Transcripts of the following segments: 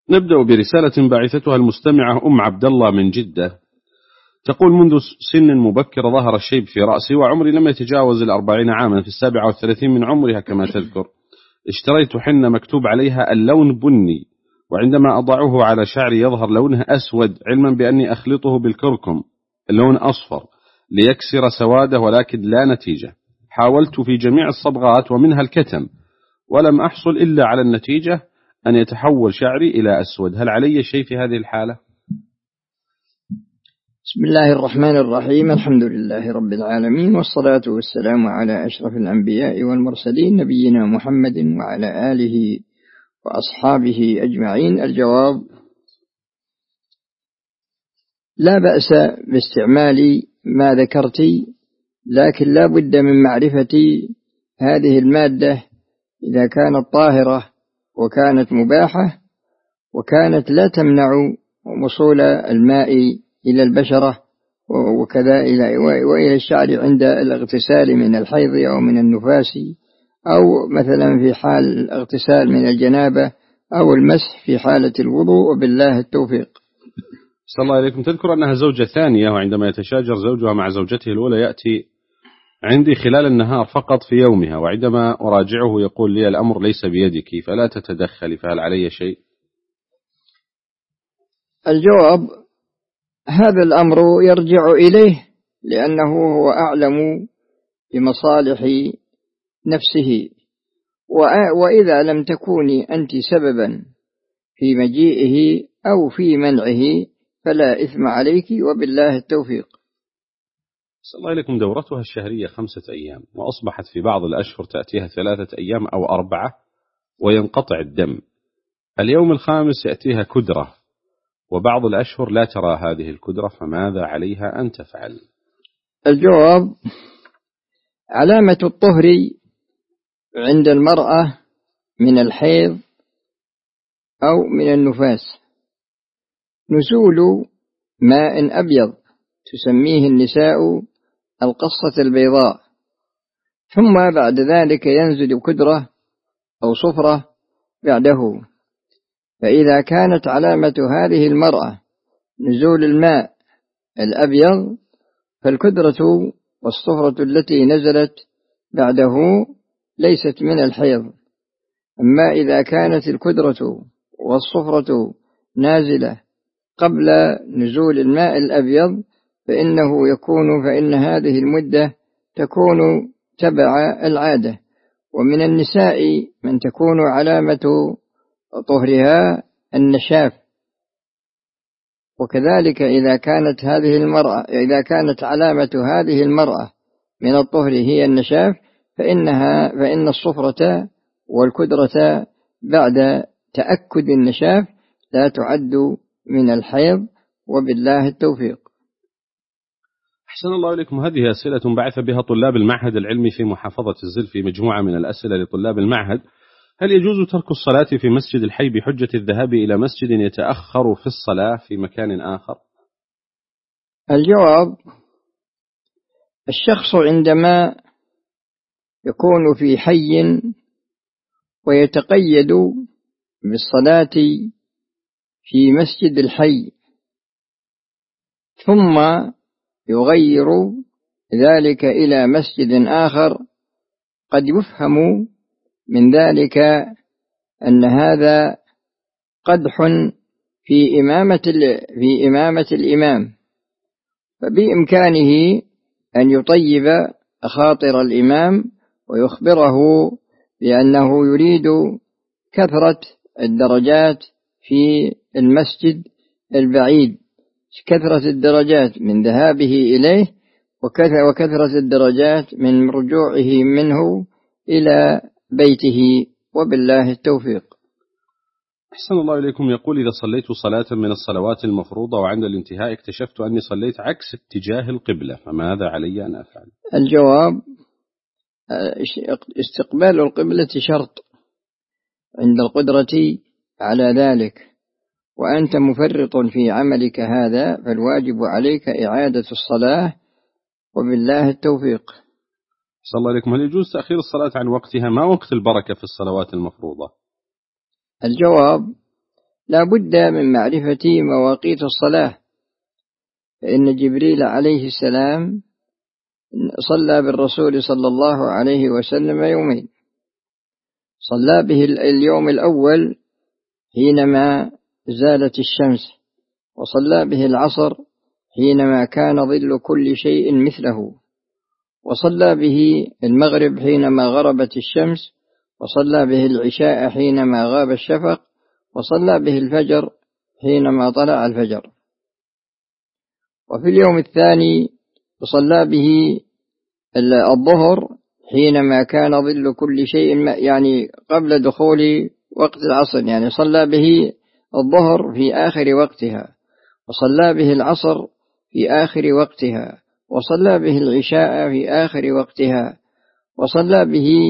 نبدأ برسالة باعثتها المستمعة أم عبد الله من جدة. تقول: منذ سن مبكرة ظهر الشيب في رأسي، وعمري لم يتجاوز 40 عاما، في 37 من عمرها كما تذكر. اشتريت حنة مكتوب عليها اللون بني، وعندما أضعه على شعري يظهر لونه أسود، علما بأني أخلطه بالكركم اللون أصفر ليكسر سواده، ولكن لا نتيجة. حاولت في جميع الصبغات ومنها الكتم، ولم أحصل إلا على النتيجة أن يتحول شعري إلى أسود. هل علي شيء في هذه الحالة؟ بسم الله الرحمن الرحيم. الحمد لله رب العالمين، والصلاة والسلام على أشرف الأنبياء والمرسلين، نبينا محمد وعلى آله وأصحابه أجمعين. الجواب: لا بأس باستعمال ما ذكرت، لكن لا بد من معرفة هذه المادة إذا كانت طاهرة وكانت مباحة وكانت لا تمنع وصول الماء إلى البشرة وكذا وإلى الشعر عند الاغتسال من الحيض أو من النفاس، أو مثلا في حال الاغتسال من الجنابة، أو المسح في حالة الوضوء، وبالله التوفيق. صلى الله عليكم. تذكر أنها زوجة ثانية، وعندما يتشاجر زوجها مع زوجته الأولى يأتي عندي خلال النهار فقط في يومها، وعندما أراجعه يقول لي: الأمر ليس بيدك فلا تتدخلي، فهل علي شيء؟ الجواب: هذا الأمر يرجع إليه، لأنه هو أعلم بمصالح نفسه، وإذا لم تكوني أنت سببا في مجيئه أو في منعه فلا إثم عليك، وبالله التوفيق. صلى الله عليكم. دورتها الشهرية 5 أيام، وأصبحت في بعض الأشهر تأتيها 3 أيام أو 4 وينقطع الدم. اليوم الخامس يأتيها كدرة، وبعض الأشهر لا ترى هذه الكدرة، فماذا عليها أن تفعل؟ الجواب: علامة الطهر عند المرأة من الحيض أو من النفاس نزول ماء أبيض تسميه النساء القصة البيضاء، ثم بعد ذلك ينزل كدرة أو صفرة بعده. فإذا كانت علامة هذه المرأة نزول الماء الأبيض، فالكدرة والصفرة التي نزلت بعده ليست من الحيض. أما إذا كانت الكدرة والصفرة نازلة قبل نزول الماء الأبيض فإن هذه المدة تكون تبع العادة. ومن النساء من تكون علامة طهرها النشاف، وكذلك إذا كانت علامة هذه المرأة من الطهر هي النشاف، فإن الصفرة والكدرة بعد تأكد النشاف لا تعد من الحيض، وبالله التوفيق. أحسن الله إليكم. هذه أسئلة بعث بها طلاب المعهد العلمي في محافظة الزل في مجموعة من الأسئلة لطلاب المعهد. هل يجوز ترك الصلاة في مسجد الحي بحجة الذهاب إلى مسجد يتأخر في الصلاة في مكان آخر؟ الجواب: الشخص عندما يكون في حي ويتقيد بالصلاة في مسجد الحي ثم يغير ذلك إلى مسجد آخر، قد يفهم من ذلك أن هذا قدح في إمامة الإمام، فبإمكانه أن يطيب خاطر الإمام ويخبره بأنه يريد كثرة الدرجات في المسجد البعيد، كثرة الدرجات من ذهابه إليه وكثرة الدرجات من رجوعه منه إلى بيته، وبالله التوفيق. أحسن الله إليكم. يقول: إذا صليت صلاة من الصلوات المفروضة وعند الانتهاء اكتشفت أني صليت عكس اتجاه القبلة، فماذا علي أن أفعل؟ الجواب: استقبال القبلة شرط عند القدرة على ذلك، وأنت مفرط في عملك هذا، فالواجب عليك إعادة الصلاة، وبالله التوفيق. صلى الله عليكم. هل يجوز تأخير الصلاة عن وقتها؟ ما وقت البركة في الصلوات المفروضة؟ الجواب: لا بد من معرفة مواقيت الصلاة، فإن جبريل عليه السلام صلى بالرسول صلى الله عليه وسلم يومين. صلى به اليوم الأول حينما زالت الشمس، وصلى به العصر حينما كان ظل كل شيء مثله، وصلى به المغرب حينما غربت الشمس، وصلى به العشاء حينما غاب الشفق، وصلى به الفجر حينما طلع الفجر. وفي اليوم الثاني صلى به الظهر حينما كان ظل كل شيء، يعني قبل دخول وقت العصر، يعني صلى به الظهر في آخر وقتها، وصلى به العصر في آخر وقتها، وصلى به العشاء في آخر وقتها، صلى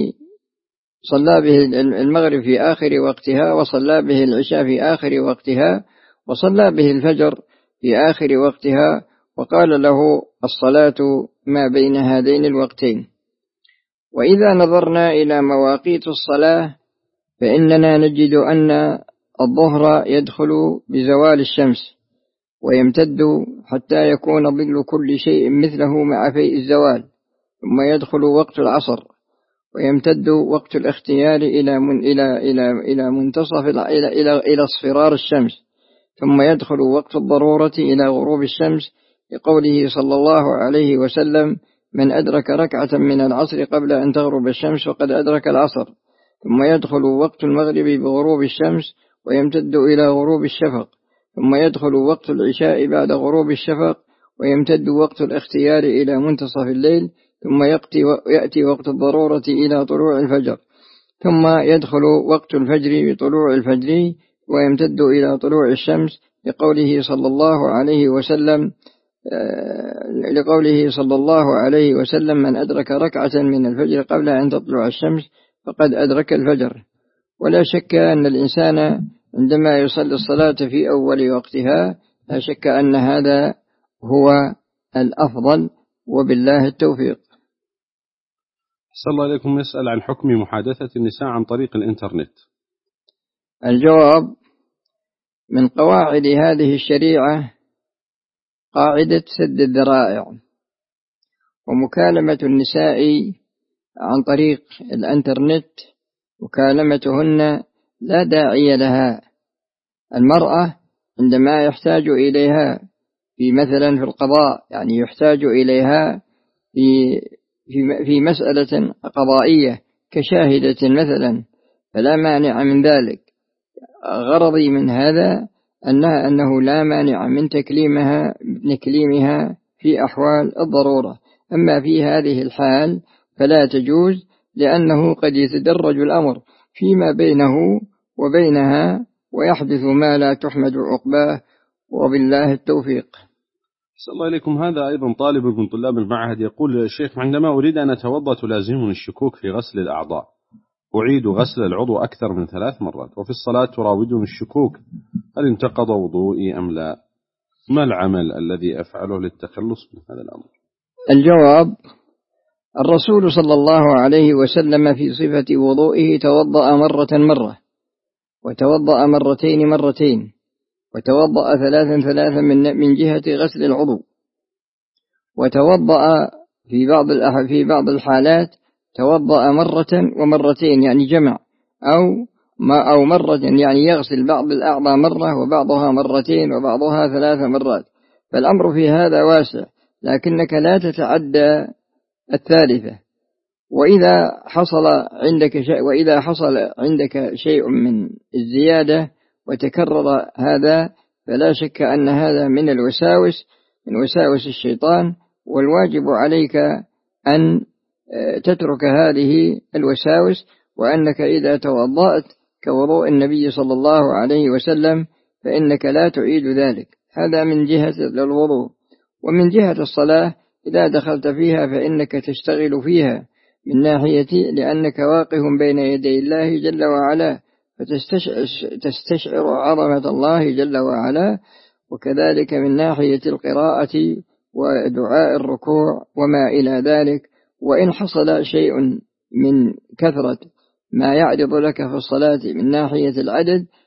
به المغرب في آخر وقتها، وصلى به العشاء في آخر وقتها، وصلى به الفجر في آخر وقتها، وقال له الصلاة ما بين هذين الوقتين. وإذا نظرنا إلى مواقيت الصلاة فإننا نجد أن الظهر يدخل بزوال الشمس ويمتد حتى يكون ظل كل شيء مثله مع فيء الزوال، ثم يدخل وقت العصر ويمتد وقت الاختيار إلى منتصف إلى اصفرار الشمس، ثم يدخل وقت الضرورة إلى غروب الشمس، لقوله صلى الله عليه وسلم: من أدرك ركعة من العصر قبل أن تغرب الشمس فقد أدرك العصر. ثم يدخل وقت المغرب بغروب الشمس ويمتد إلى غروب الشفق، ثم يدخل وقت العشاء بعد غروب الشفق ويمتد وقت الاختيار إلى منتصف الليل، ثم يأتي وقت الضرورة إلى طلوع الفجر، ثم يدخل وقت الفجر بطلوع الفجر ويمتد إلى طلوع الشمس، لقوله صلى الله عليه وسلم: من أدرك ركعة من الفجر قبل أن تطلع الشمس فقد أدرك الفجر. ولا شك أن الإنسان عندما يصلي الصلاة في أول وقتها لا شك أن هذا هو الأفضل، وبالله التوفيق. صلى الله عليكم. يسأل عن حكم محادثة النساء عن طريق الإنترنت. الجواب: من قواعد هذه الشريعة قاعدة سد الذرائع، ومكالمة النساء عن طريق الإنترنت مكالمتهن لا داعي لها. المرأة عندما يحتاج إليها مثلا في القضاء، يعني يحتاج إليها في مسألة قضائية كشاهدة مثلا، فلا مانع من ذلك. غرضي من هذا أنه لا مانع من تكليمها في أحوال الضرورة. أما في هذه الحال فلا تجوز، لأنه قد يتدرج الأمر فيما بينه وبينها ويحدث ما لا تحمد عقباه، وبالله التوفيق. صلى الله عليكم. هذا أيضا طالب من طلاب المعهد يقول: الشيخ، عندما أريد أن أتوضأ تلازمني الشكوك في غسل الأعضاء، أعيد غسل العضو أكثر من 3 مرات، وفي الصلاة تراودني الشكوك، هل انتقض وضوئي أم لا؟ ما العمل الذي أفعله للتخلص من هذا الأمر؟ الجواب: الرسول صلى الله عليه وسلم في صفة وضوئه توضأ مرة، وتوضأ مرتين، وتوضأ 3 من جهة غسل العضو، وتوضأ في بعض الحالات توضأ مرتين يعني جمع، أو مرة يعني يغسل بعض الأعضاء مرة وبعضها مرتين وبعضها 3 مرات. فالأمر في هذا واسع، لكنك لا تتعدى الثالثة. وإذا حصل عندك شيء من الزيادة وتكرر هذا، فلا شك أن هذا من وساوس الشيطان، والواجب عليك أن تترك هذه الوساوس، وأنك إذا توضأت كوضوء النبي صلى الله عليه وسلم فإنك لا تعيد ذلك. هذا من جهة الوضوء. ومن جهة الصلاة إذا دخلت فيها فإنك تشتغل فيها من ناحية لأنك واقف بين يدي الله جل وعلا، فتستشعر عظمة الله جل وعلا، وكذلك من ناحية القراءة ودعاء الركوع وما إلى ذلك. وإن حصل شيء من كثرة ما يعرض لك في الصلاة من ناحية العدد،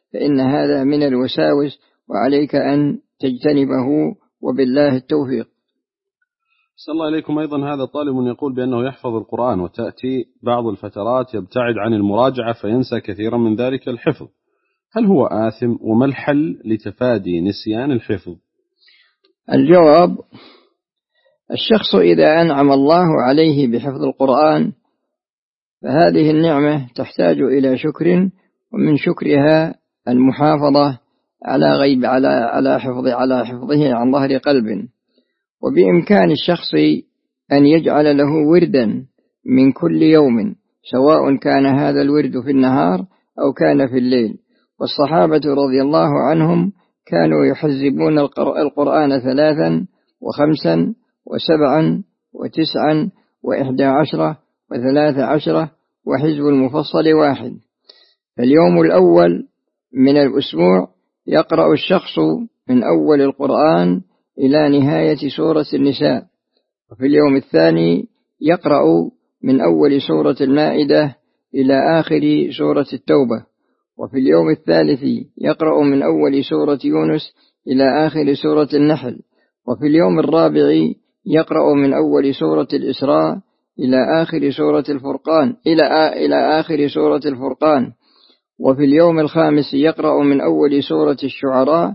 فإن هذا من الوساوس، وعليك أن تجتنبه، وبالله التوفيق. صلى الله عليكم. أيضا هذا طالب يقول بأنه يحفظ القرآن وتأتي بعض الفترات يبتعد عن المراجعة فينسى كثيرا من ذلك الحفظ، هل هو آثم؟ وما الحل لتفادي نسيان الحفظ؟ الجواب: الشخص إذا أنعم الله عليه بحفظ القرآن فهذه النعمة تحتاج إلى شكر، ومن شكرها المحافظة على حفظه عن ظهر قلب. وبإمكان الشخص أن يجعل له وردا من كل يوم، سواء كان هذا الورد في النهار أو كان في الليل. والصحابة رضي الله عنهم كانوا يحزبون القرآن 3 و5 و7 و9 و11 و13، وحزب المفصل 1. فاليوم الأول من الأسبوع يقرأ الشخص من أول القرآن إلى نهاية سورة النساء، وفي اليوم الثاني يقرأ من أول سورة المائدة إلى آخر سورة التوبة، وفي اليوم الثالث يقرأ من أول سورة يونس إلى آخر سورة النحل، وفي اليوم الرابع يقرأ من أول سورة الإسراء إلى آخر سورة الفرقان إلى آخر سورة الفرقان، وفي اليوم الخامس يقرأ من أول سورة الشعراء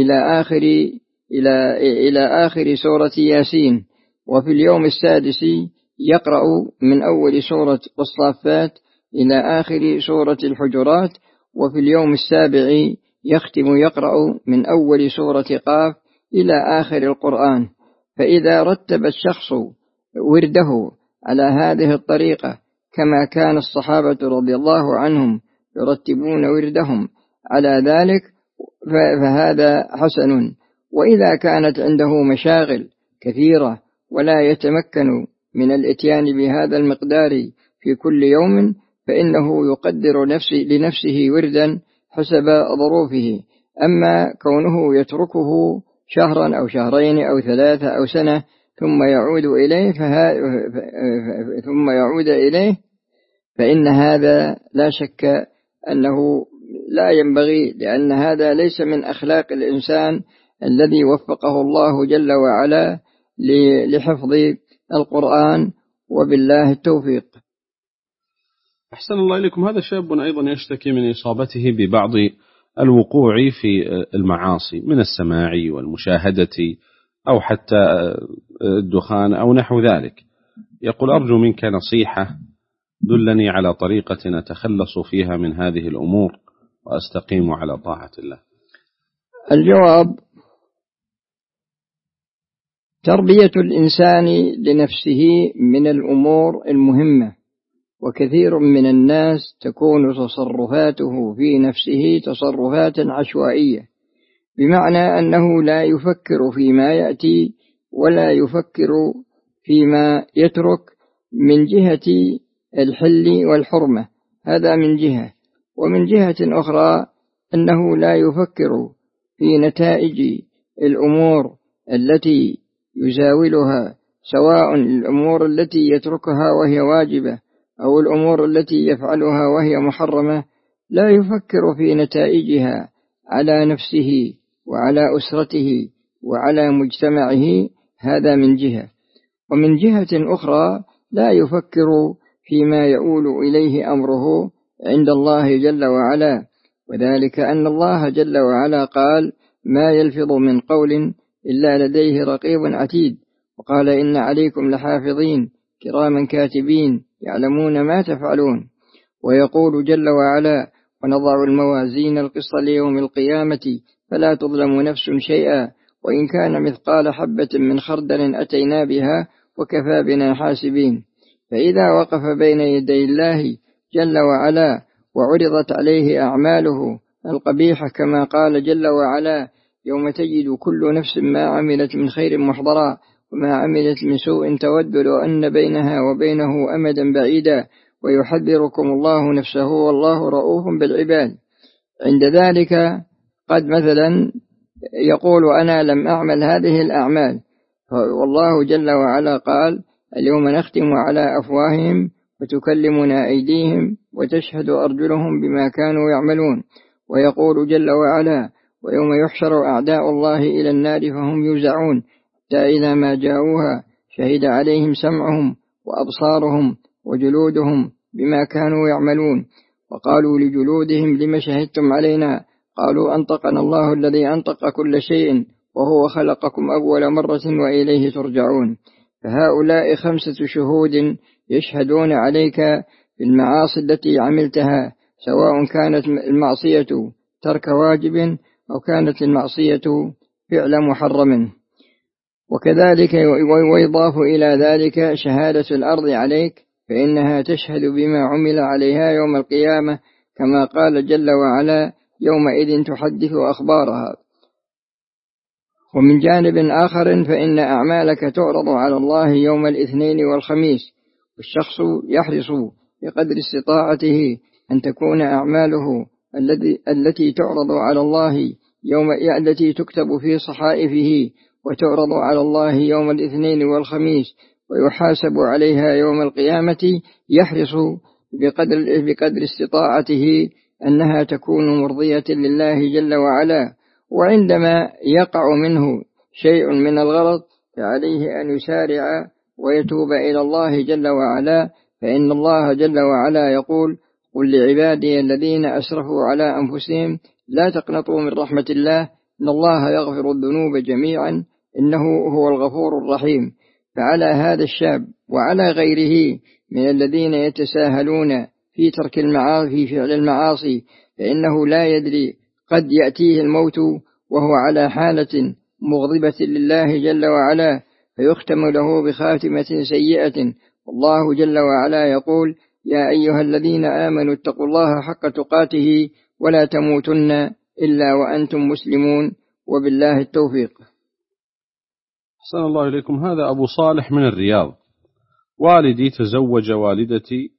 إلى آخر سورة ياسين، وفي اليوم السادس يقرأ من أول سورة الصافات إلى آخر سورة الحجرات، وفي اليوم السابع يختم يقرأ من أول سورة قاف إلى آخر القرآن. فإذا رتب الشخص ورده على هذه الطريقة كما كان الصحابة رضي الله عنهم يرتبون وردهم على ذلك فهذا حسن. وإذا كانت عنده مشاغل كثيرة ولا يتمكن من الاتيان بهذا المقدار في كل يوم، فإنه يقدر لنفسه وردا حسب ظروفه. أما كونه يتركه شهرا أو شهرين أو 3 أو سنة ثم يعود إليه فإن هذا لا شك أنه لا ينبغي، لأن هذا ليس من أخلاق الإنسان الذي وفقه الله جل وعلا لحفظ القرآن، وبالله التوفيق. أحسن الله إليكم. هذا شاب أيضا يشتكي من إصابته ببعض الوقوع في المعاصي من السماع والمشاهدة أو حتى الدخان أو نحو ذلك. يقول: أرجو منك نصيحة، دلني على طريقة أتخلص فيها من هذه الأمور وأستقيم على طاعة الله. الجواب: تربية الإنسان لنفسه من الأمور المهمة، وكثير من الناس تكون تصرفاته في نفسه تصرفات عشوائية، بمعنى أنه لا يفكر فيما يأتي ولا يفكر فيما يترك من جهة الحل والحرمة، هذا من جهة. ومن جهة أخرى أنه لا يفكر في نتائج الأمور التي يزاولها، سواء الأمور التي يتركها وهي واجبة أو الأمور التي يفعلها وهي محرمة، لا يفكر في نتائجها على نفسه وعلى أسرته وعلى مجتمعه، هذا من جهة. ومن جهة أخرى لا يفكر فيما يؤول إليه أمره عند الله جل وعلا، وذلك أن الله جل وعلا قال: ما يلفظ من قول إلا لديه رقيب عتيد، وقال: إن عليكم لحافظين كراما كاتبين يعلمون ما تفعلون. ويقول جل وعلا: ونضع الموازين القسط ليوم القيامة فلا تظلم نفس شيئا وإن كان مثقال حبة من خردل أتينا بها وكفى بنا حاسبين. فإذا وقف بين يدي الله جل وعلا وعرضت عليه أعماله القبيحة كما قال جل وعلا: يوم تجد كل نفس ما عملت من خير محضرا وما عملت من سوء تود لو أن بينها وبينه أمدا بعيدا ويحذركم الله نفسه والله رؤوف بالعباد. عند ذلك قد مثلا يقول: أنا لم أعمل هذه الأعمال، والله جل وعلا قال: اليوم نختم على أفواههم وتكلمنا أيديهم وتشهد أرجلهم بما كانوا يعملون. ويقول جل وعلا: ويوم يحشر أعداء الله إلى النار فهم يوزعون حتى إذا ما جاءوها شهد عليهم سمعهم وأبصارهم وجلودهم بما كانوا يعملون، وقالوا لجلودهم: لم شهدتم علينا؟ قالوا: أنطقنا الله الذي أنطق كل شيء وهو خلقكم أول مرة وإليه ترجعون. فهؤلاء 5 شهود يشهدون عليك في المعاصي التي عملتها، سواء كانت المعصية ترك واجب أو كانت المعصية فعل محرم. وكذلك ويضاف إلى ذلك شهادة الأرض عليك، فإنها تشهد بما عمل عليها يوم القيامة، كما قال جل وعلا: يومئذ تحدث أخبارها. ومن جانب آخر فإن أعمالك تعرض على الله يوم الاثنين والخميس، والشخص يحرص بقدر استطاعته أن تكون أعماله التي تعرض على الله التي تكتب في صحائفه وتعرض على الله يوم الاثنين والخميس ويحاسب عليها يوم القيامة، يحرص بقدر استطاعته أنها تكون مرضية لله جل وعلا. وعندما يقع منه شيء من الغلط فعليه أن يسارع ويتوب إلى الله جل وعلا، فإن الله جل وعلا يقول: قل لعبادي الذين أسرفوا على أنفسهم لا تقنطوا من رحمة الله إن الله يغفر الذنوب جميعا إنه هو الغفور الرحيم. فعلى هذا الشاب وعلى غيره من الذين يتساهلون في ترك المعاصي في فعل المعاصي، فإنه لا يدري قد يأتيه الموت وهو على حالة مغضبة لله جل وعلا، فيختم له بخاتمة سيئة. والله جل وعلا يقول: يا أيها الذين آمنوا اتقوا الله حق تقاته ولا تموتن إلا وأنتم مسلمون، وبالله التوفيق. أحسن الله إليكم. هذا أبو صالح من الرياض: والدي تزوج والدتي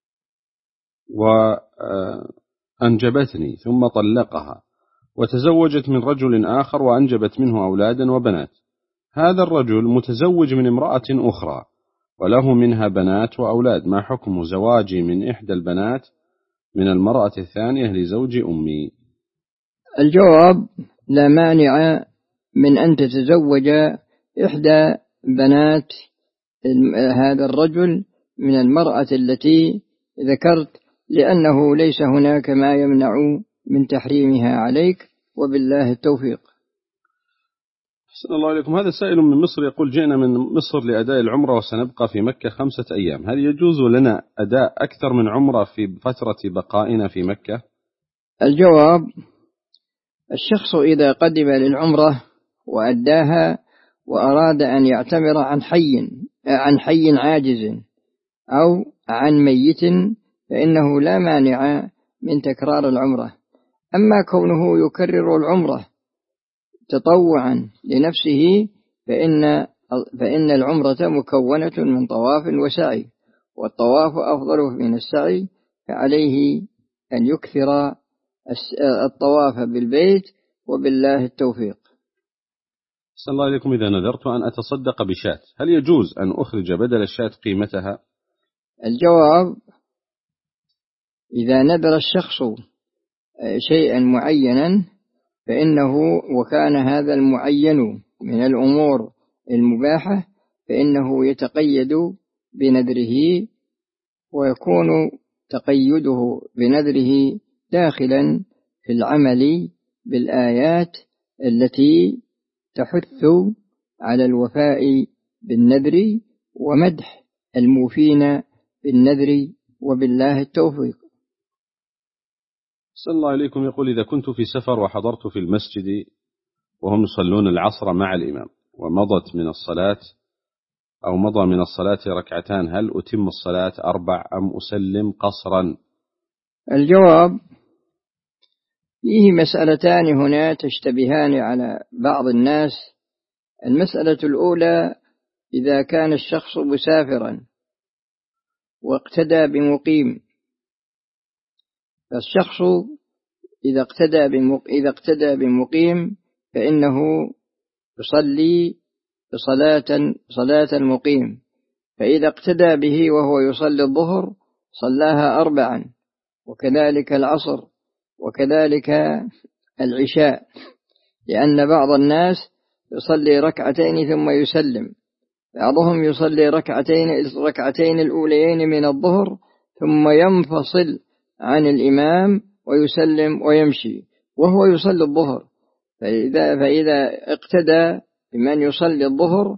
وأنجبتني ثم طلقها، وتزوجت من رجل آخر وأنجبت منه أولادا وبنات. هذا الرجل متزوج من امرأة أخرى وله منها بنات وأولاد، ما حكم زواجي من إحدى البنات من المرأة الثانية لزوج أمي؟ الجواب: لا مانع من أن تتزوج إحدى بنات هذا الرجل من المرأة التي ذكرت، لأنه ليس هناك ما يمنع من تحريمها عليك، وبالله التوفيق. أحسن الله إليكم. هذا سائل من مصر يقول: جئنا من مصر لأداء العمرة وسنبقى في مكة 5 أيام، هل يجوز لنا أداء أكثر من عمرة في فترة بقائنا في مكة؟ الجواب: الشخص إذا قدم للعمرة وأداها وأراد أن يعتمر عن حي عاجز أو عن ميت فإنه لا مانع من تكرار العمرة. أما كونه يكرر العمرة تطوعا لنفسه فإن العمرة مكونة من طواف وسعي، والطواف أفضل من السعي، فعليه أن يكثر الطواف بالبيت، وبالله التوفيق. أحسن الله إليكم. إذا نذرت أن أتصدق بشاة هل يجوز أن أخرج بدل الشاة قيمتها؟ الجواب: إذا نذر الشخص شيئا معينا فإنه وكان هذا المعين من الأمور المباحة فإنه يتقيد بنذره، ويكون تقيده بنذره داخلا في العمل بالآيات التي تحث على الوفاء بالنذر ومدح الموفين بالنذر، وبالله التوفيق. صلى الله عليكم. يقول: إذا كنت في سفر وحضرت في المسجد وهم يصلون العصر مع الإمام مضى من الصلاة ركعتان، هل أتم الصلاة 4 أم أسلم قصرا؟ الجواب: فيه مسألتان هنا تشتبهان على بعض الناس. المسألة الأولى: إذا كان الشخص مسافرا واقتدى بمقيم، فالشخص إذا اقتدى بمقيم فإنه يصلي صلاة المقيم، فإذا اقتدى به وهو يصلي الظهر صلاها 4، وكذلك العصر، وكذلك العشاء، لأن بعض الناس يصلي ركعتين ثم يسلم، بعضهم يصلي ركعتين الأوليين من الظهر ثم ينفصل عن الإمام ويسلم ويمشي وهو يصلي الظهر. فإذا اقتدى بمن يصلي الظهر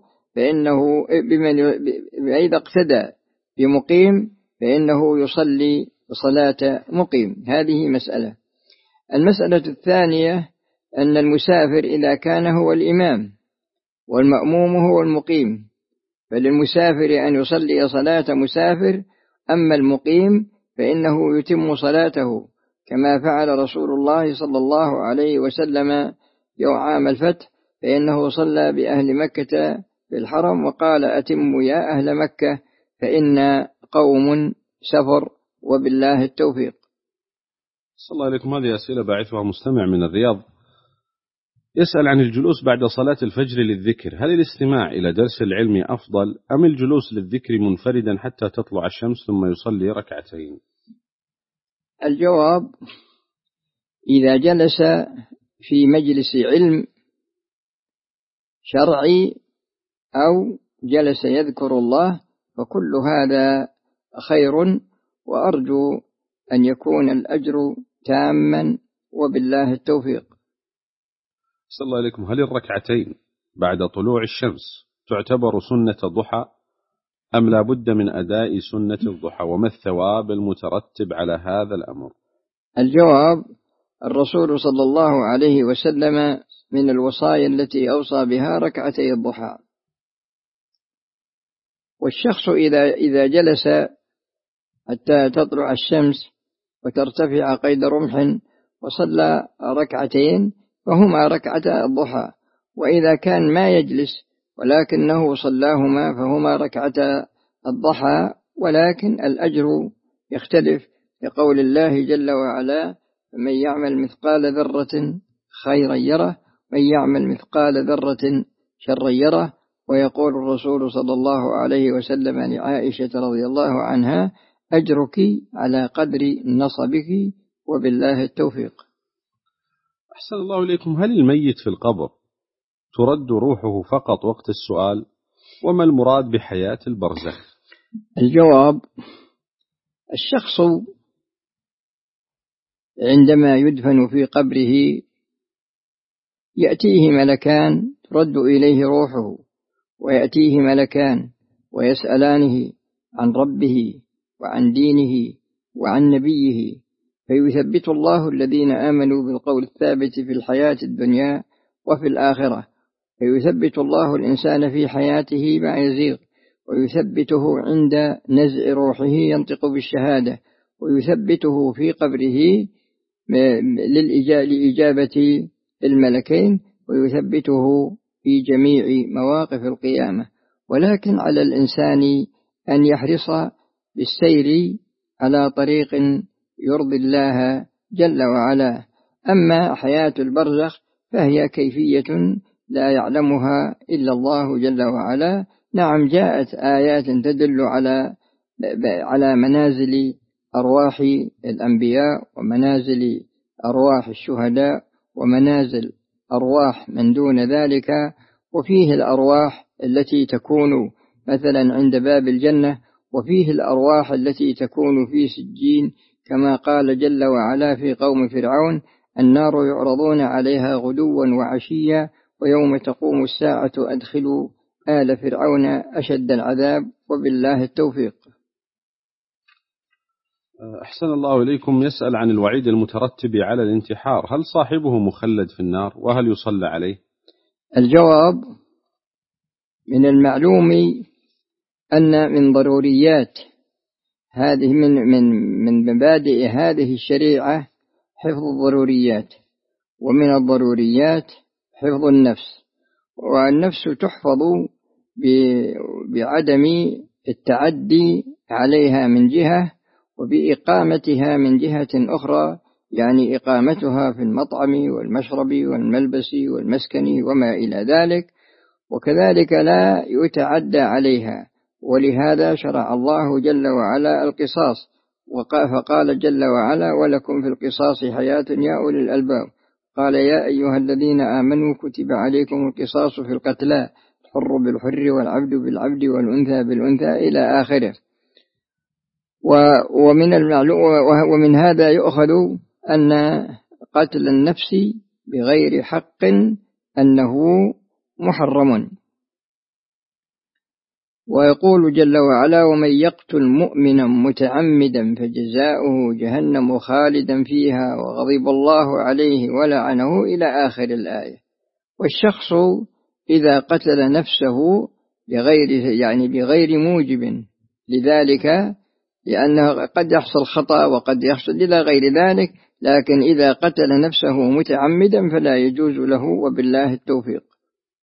إذا اقتدى بمقيم فإنه يصلي صلاة مقيم. هذه مسألة. المسألة الثانية أن المسافر إذا كان هو الإمام والمأموم هو المقيم فللمسافر أن يصلي صلاة مسافر، أما المقيم فإنه يتم صلاته كما فعل رسول الله صلى الله عليه وسلم يوم عام الفتح، فإنه صلى بأهل مكة في الحرم وقال: أتموا يا أهل مكة فإن قوم سفر وبالله التوفيق. صلى الله عليكم. هذه أسئلة باعثها مستمع من الرياض، يسأل عن الجلوس بعد صلاة الفجر للذكر، هل الاستماع إلى درس العلم أفضل أم الجلوس للذكر منفردا حتى تطلع الشمس ثم يصلي ركعتين؟ الجواب: إذا جلس في مجلس علم شرعي أو جلس يذكر الله فكل هذا خير، وأرجو أن يكون الأجر تاما وبالله التوفيق. صلى الله عليكم. هل الركعتين بعد طلوع الشمس تعتبر سنة ضحى أم لا بد من أداء سنة الضحى، وما الثواب المترتب على هذا الأمر؟ الجواب: الرسول صلى الله عليه وسلم من الوصايا التي أوصى بها ركعتي الضحى. والشخص إذا جلس حتى تطلع الشمس وترتفع قيد رمح وصلى ركعتين فهما ركعتا الضحى، وإذا كان ما يجلس ولكنه صلاهما فهما ركعتا الضحى، ولكن الأجر يختلف لقول الله جل وعلا: من يعمل مثقال ذرة خيرا يره من يعمل مثقال ذرة شرا يره. ويقول الرسول صلى الله عليه وسلم لعائشة رضي الله عنها: أجرك على قدر نصبك وبالله التوفيق. أحسن الله إليكم. هل الميت في القبر ترد روحه فقط وقت السؤال، وما المراد بحياة البرزخ؟ الجواب: الشخص عندما يدفن في قبره يأتيه ملكان ترد إليه روحه، ويأتيه ملكان ويسألانه عن ربه وعن دينه وعن نبيه، فيثبت الله الذين آمنوا بالقول الثابت في الحياة الدنيا وفي الآخرة، فيثبت الله الإنسان في حياته ما يزيغ، ويثبته عند نزع روحه ينطق بالشهادة، ويثبته في قبره لإجابة الملكين، ويثبته في جميع مواقف القيامة. ولكن على الإنسان أن يحرص بالسير على طريق يرضي الله جل وعلا. أما حياة البرزخ فهي كيفية لا يعلمها إلا الله جل وعلا. نعم، جاءت آيات تدل على منازل أرواح الأنبياء ومنازل أرواح الشهداء ومنازل أرواح من دون ذلك، وفيه الأرواح التي تكون مثلا عند باب الجنة، وفيه الأرواح التي تكون في سجين، كما قال جل وعلا في قوم فرعون: النار يعرضون عليها غدوا وعشيا ويوم تقوم الساعة أدخلوا آل فرعون أشد العذاب وبالله التوفيق. أحسن الله إليكم. يسأل عن الوعيد المترتب على الانتحار، هل صاحبه مخلد في النار وهل يصلى عليه؟ الجواب: من المعلوم أن من ضروريات هذه من مبادئ هذه الشريعة حفظ الضروريات، ومن الضروريات حفظ النفس، والنفس تحفظ بعدم التعدي عليها من جهة، وبإقامتها من جهة أخرى، يعني إقامتها في المطعم والمشرب والملبس والمسكن وما إلى ذلك، وكذلك لا يتعدى عليها. ولهذا شرع الله جل وعلا القصاص، فقال جل وعلا: ولكم في القصاص حياة يا أولي الألباب. قال: يا أيها الذين آمنوا كتب عليكم القصاص في القتلى، الحر بالحر والعبد بالعبد والأنثى بالأنثى إلى آخره. ومن هذا يؤخذ أن قتل النفس بغير حق أنه محرم. ويقول جل وعلا: ومن يقتل مؤمنا متعمدا فجزاؤه جهنم خالدا فيها وغضب الله عليه ولعنه إلى آخر الآية. والشخص إذا قتل نفسه بغير موجب لذلك، لأنه قد يحصل خطأ وقد يحصل إلى غير ذلك، لكن إذا قتل نفسه متعمدا فلا يجوز له، وبالله التوفيق.